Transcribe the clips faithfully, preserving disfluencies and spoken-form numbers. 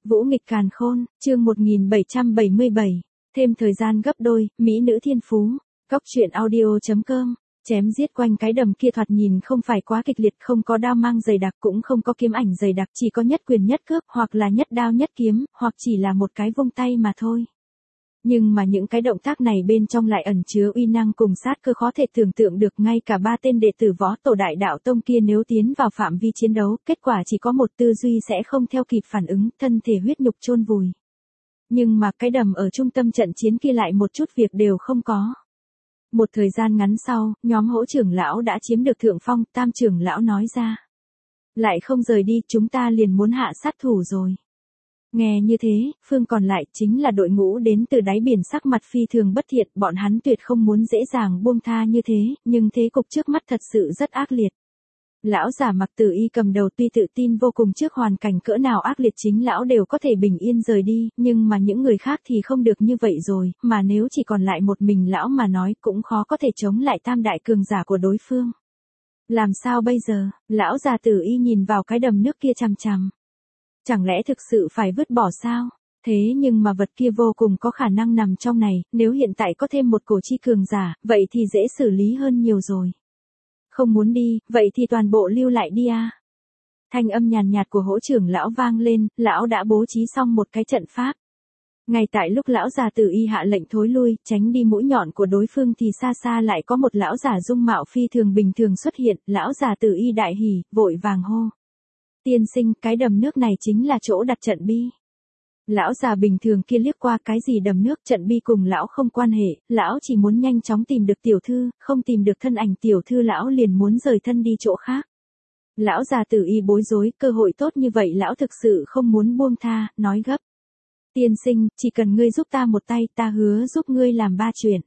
Vũ nghịch càn khôn, chương một nghìn bảy trăm bảy mươi bảy, thêm thời gian gấp đôi, mỹ nữ thiên phú. Góc truyện audio chấm com, chém giết quanh cái đầm kia thoạt nhìn không phải quá kịch liệt, không có đao mang dày đặc cũng không có kiếm ảnh dày đặc, chỉ có nhất quyền nhất cước, hoặc là nhất đao nhất kiếm, hoặc chỉ là một cái vung tay mà thôi. Nhưng mà những cái động tác này bên trong lại ẩn chứa uy năng cùng sát cơ khó thể tưởng tượng được, ngay cả ba tên đệ tử võ tổ đại đạo tông kia nếu tiến vào phạm vi chiến đấu, kết quả chỉ có một tư duy sẽ không theo kịp phản ứng, thân thể huyết nhục chôn vùi. Nhưng mà cái đầm ở trung tâm trận chiến kia lại một chút việc đều không có. Một thời gian ngắn sau, nhóm Hỗ trưởng lão đã chiếm được thượng phong, Tam trưởng lão nói ra. Lại không rời đi, chúng ta liền muốn hạ sát thủ rồi. Nghe như thế, phương còn lại chính là đội ngũ đến từ đáy biển sắc mặt phi thường bất thiện, bọn hắn tuyệt không muốn dễ dàng buông tha như thế, nhưng thế cục trước mắt thật sự rất ác liệt. Lão giả Mặc Tử Y cầm đầu tuy tự tin vô cùng trước hoàn cảnh cỡ nào ác liệt chính lão đều có thể bình yên rời đi, nhưng mà những người khác thì không được như vậy rồi, mà nếu chỉ còn lại một mình lão mà nói cũng khó có thể chống lại tam đại cường giả của đối phương. Làm sao bây giờ? Lão già Tử Y nhìn vào cái đầm nước kia chằm chằm. Chẳng lẽ thực sự phải vứt bỏ sao? Thế nhưng mà vật kia vô cùng có khả năng nằm trong này, nếu hiện tại có thêm một cổ chi cường giả, vậy thì dễ xử lý hơn nhiều rồi. Không muốn đi, vậy thì toàn bộ lưu lại đi à. Thanh âm nhàn nhạt của Hỗ trưởng lão vang lên, lão đã bố trí xong một cái trận pháp. Ngay tại lúc lão già Tử Y hạ lệnh thối lui, tránh đi mũi nhọn của đối phương thì xa xa lại có một lão giả dung mạo phi thường bình thường xuất hiện, lão già Tử Y đại hỉ, vội vàng hô. Tiên sinh, cái đầm nước này chính là chỗ đặt trận bi. Lão già bình thường kia liếc qua cái gì đầm nước, trận bi cùng lão không quan hệ, lão chỉ muốn nhanh chóng tìm được tiểu thư, không tìm được thân ảnh tiểu thư lão liền muốn rời thân đi chỗ khác. Lão già Tử Y bối rối, cơ hội tốt như vậy lão thực sự không muốn buông tha, nói gấp. Tiên sinh, chỉ cần ngươi giúp ta một tay, ta hứa giúp ngươi làm ba chuyện.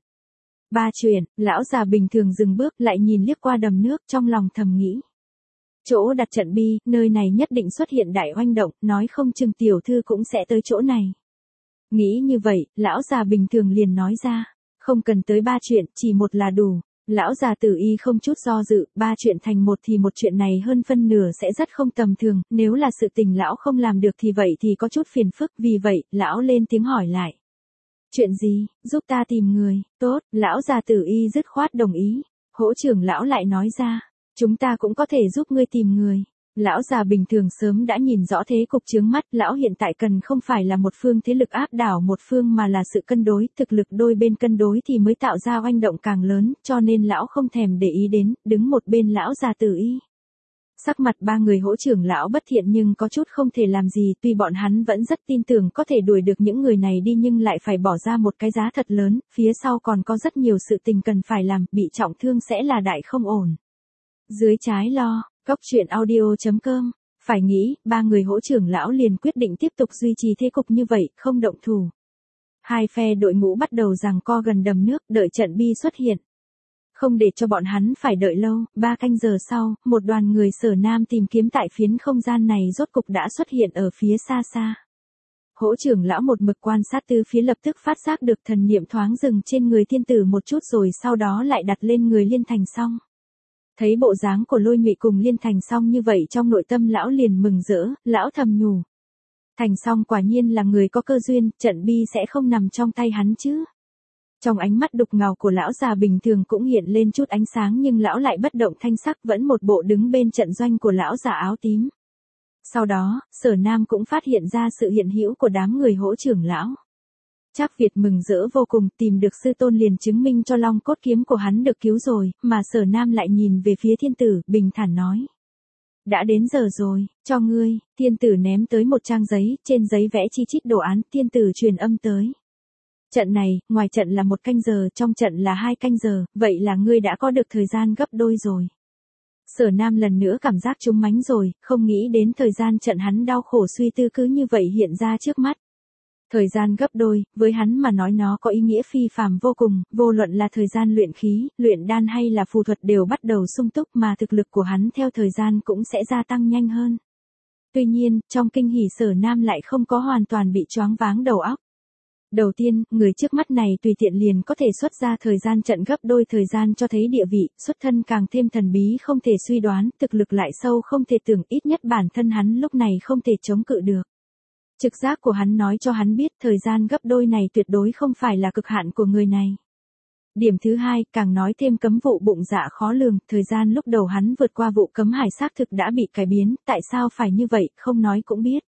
Ba chuyện, lão già bình thường dừng bước lại nhìn liếc qua đầm nước, trong lòng thầm nghĩ. Chỗ đặt trận bi, nơi này nhất định xuất hiện đại oanh động, nói không chừng tiểu thư cũng sẽ tới chỗ này. Nghĩ như vậy, lão già bình thường liền nói ra, không cần tới ba chuyện, chỉ một là đủ. Lão già Tử Y không chút do dự, ba chuyện thành một thì một chuyện này hơn phân nửa sẽ rất không tầm thường, nếu là sự tình lão không làm được thì vậy thì có chút phiền phức, vì vậy, lão lên tiếng hỏi lại. Chuyện gì, giúp ta tìm người, tốt, lão già Tử Y dứt khoát đồng ý, Hỗ trưởng lão lại nói ra. Chúng ta cũng có thể giúp ngươi tìm người. Lão già bình thường sớm đã nhìn rõ thế cục chướng mắt, lão hiện tại cần không phải là một phương thế lực áp đảo một phương mà là sự cân đối, thực lực đôi bên cân đối thì mới tạo ra oanh động càng lớn, cho nên lão không thèm để ý đến, đứng một bên lão già Tử Y. Sắc mặt ba người Hỗ trưởng lão bất thiện nhưng có chút không thể làm gì, tuy bọn hắn vẫn rất tin tưởng có thể đuổi được những người này đi nhưng lại phải bỏ ra một cái giá thật lớn, phía sau còn có rất nhiều sự tình cần phải làm, bị trọng thương sẽ là đại không ổn. Dưới trái lo, góc truyện audio chấm com, phải nghĩ, ba người Hỗ trưởng lão liền quyết định tiếp tục duy trì thế cục như vậy, không động thủ. Hai phe đội ngũ bắt đầu giằng co gần đầm nước, đợi trận bi xuất hiện. Không để cho bọn hắn phải đợi lâu, ba canh giờ sau, một đoàn người Sở Nam tìm kiếm tại phiến không gian này rốt cục đã xuất hiện ở phía xa xa. Hỗ trưởng lão một mực quan sát từ phía lập tức phát giác được thần niệm thoáng dừng trên người thiên tử một chút rồi sau đó lại đặt lên người Liên Thành Song. Thấy bộ dáng của Lôi Nhụy cùng Liên Thành Song như vậy trong nội tâm lão liền mừng rỡ, lão thầm nhủ. Thành Song quả nhiên là người có cơ duyên, trận bi sẽ không nằm trong tay hắn chứ. Trong ánh mắt đục ngầu của lão già bình thường cũng hiện lên chút ánh sáng nhưng lão lại bất động thanh sắc vẫn một bộ đứng bên trận doanh của lão già áo tím. Sau đó, Sở Nam cũng phát hiện ra sự hiện hữu của đám người Hỗ trưởng lão. Trác Việt mừng rỡ vô cùng, tìm được sư tôn liền chứng minh cho long cốt kiếm của hắn được cứu rồi, mà Sở Nam lại nhìn về phía thiên tử, bình thản nói. Đã đến giờ rồi, cho ngươi, thiên tử ném tới một trang giấy, trên giấy vẽ chi chít đồ án, thiên tử truyền âm tới. Trận này, ngoài trận là một canh giờ, trong trận là hai canh giờ, vậy là ngươi đã có được thời gian gấp đôi rồi. Sở Nam lần nữa cảm giác trúng mánh rồi, không nghĩ đến thời gian trận hắn đau khổ suy tư cứ như vậy hiện ra trước mắt. Thời gian gấp đôi, với hắn mà nói nó có ý nghĩa phi phàm vô cùng, vô luận là thời gian luyện khí, luyện đan hay là phù thuật đều bắt đầu sung túc mà thực lực của hắn theo thời gian cũng sẽ gia tăng nhanh hơn. Tuy nhiên, trong kinh hỉ Sở Nam lại không có hoàn toàn bị choáng váng đầu óc. Đầu tiên, người trước mắt này tùy tiện liền có thể xuất ra thời gian trận gấp đôi thời gian cho thấy địa vị, xuất thân càng thêm thần bí không thể suy đoán, thực lực lại sâu không thể tưởng, ít nhất bản thân hắn lúc này không thể chống cự được. Trực giác của hắn nói cho hắn biết thời gian gấp đôi này tuyệt đối không phải là cực hạn của người này. Điểm thứ hai, càng nói thêm cấm vụ bụng dạ khó lường, thời gian lúc đầu hắn vượt qua vụ cấm hải xác thực đã bị cải biến, tại sao phải như vậy, không nói cũng biết.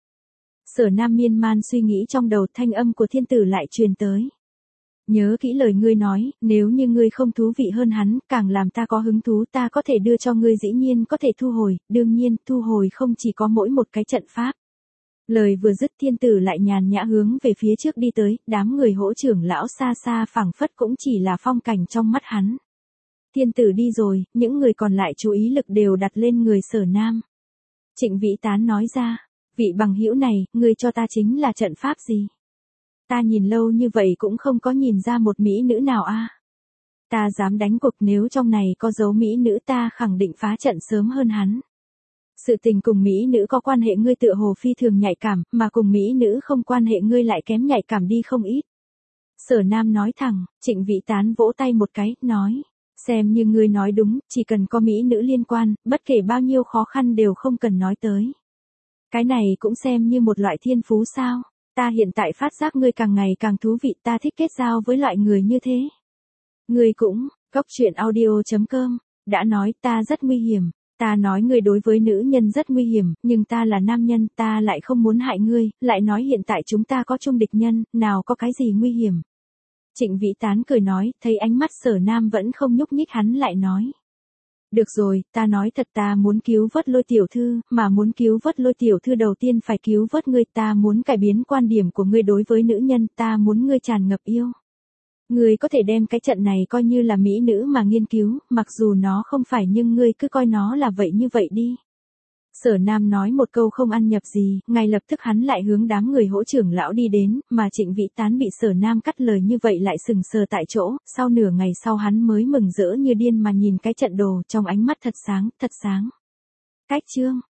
Sở Nam miên man suy nghĩ trong đầu, thanh âm của thiên tử lại truyền tới. Nhớ kỹ lời ngươi nói, nếu như ngươi không thú vị hơn hắn, càng làm ta có hứng thú ta có thể đưa cho ngươi, dĩ nhiên có thể thu hồi, đương nhiên, thu hồi không chỉ có mỗi một cái trận pháp. Lời vừa dứt thiên tử lại nhàn nhã hướng về phía trước đi tới, đám người hỗ trưởng lão xa xa phảng phất cũng chỉ là phong cảnh trong mắt hắn. Thiên tử đi rồi, những người còn lại chú ý lực đều đặt lên người Sở Nam. Trịnh Vĩ Tán nói ra, vị bằng hữu này, ngươi cho ta chính là trận pháp gì? Ta nhìn lâu như vậy cũng không có nhìn ra một mỹ nữ nào a. Ta dám đánh cuộc nếu trong này có dấu mỹ nữ ta khẳng định phá trận sớm hơn hắn. Sự tình cùng mỹ nữ có quan hệ ngươi tựa hồ phi thường nhạy cảm, mà cùng mỹ nữ không quan hệ ngươi lại kém nhạy cảm đi không ít. Sở Nam nói thẳng, Trịnh Vĩ Tán vỗ tay một cái, nói, xem như ngươi nói đúng, chỉ cần có mỹ nữ liên quan, bất kể bao nhiêu khó khăn đều không cần nói tới. Cái này cũng xem như một loại thiên phú sao, ta hiện tại phát giác ngươi càng ngày càng thú vị, ta thích kết giao với loại người như thế. Ngươi cũng, Cốc Truyện Audio chấm com, đã nói ta rất nguy hiểm. Ta nói ngươi đối với nữ nhân rất nguy hiểm, nhưng ta là nam nhân, ta lại không muốn hại ngươi, lại nói hiện tại chúng ta có chung địch nhân, nào có cái gì nguy hiểm. Trịnh Vĩ Tán cười nói, thấy ánh mắt Sở Nam vẫn không nhúc nhích hắn lại nói. Được rồi, ta nói thật ta muốn cứu vớt Lôi tiểu thư, mà muốn cứu vớt Lôi tiểu thư đầu tiên phải cứu vớt ngươi, ta muốn cải biến quan điểm của ngươi đối với nữ nhân, ta muốn ngươi tràn ngập yêu. Ngươi có thể đem cái trận này coi như là mỹ nữ mà nghiên cứu, mặc dù nó không phải nhưng ngươi cứ coi nó là vậy như vậy đi. Sở Nam nói một câu không ăn nhập gì, ngay lập tức hắn lại hướng đám người hỗ trưởng lão đi đến, mà Trịnh Vĩ Tán bị Sở Nam cắt lời như vậy lại sừng sờ tại chỗ, sau nửa ngày sau hắn mới mừng rỡ như điên mà nhìn cái trận đồ, trong ánh mắt thật sáng, thật sáng. Cách chương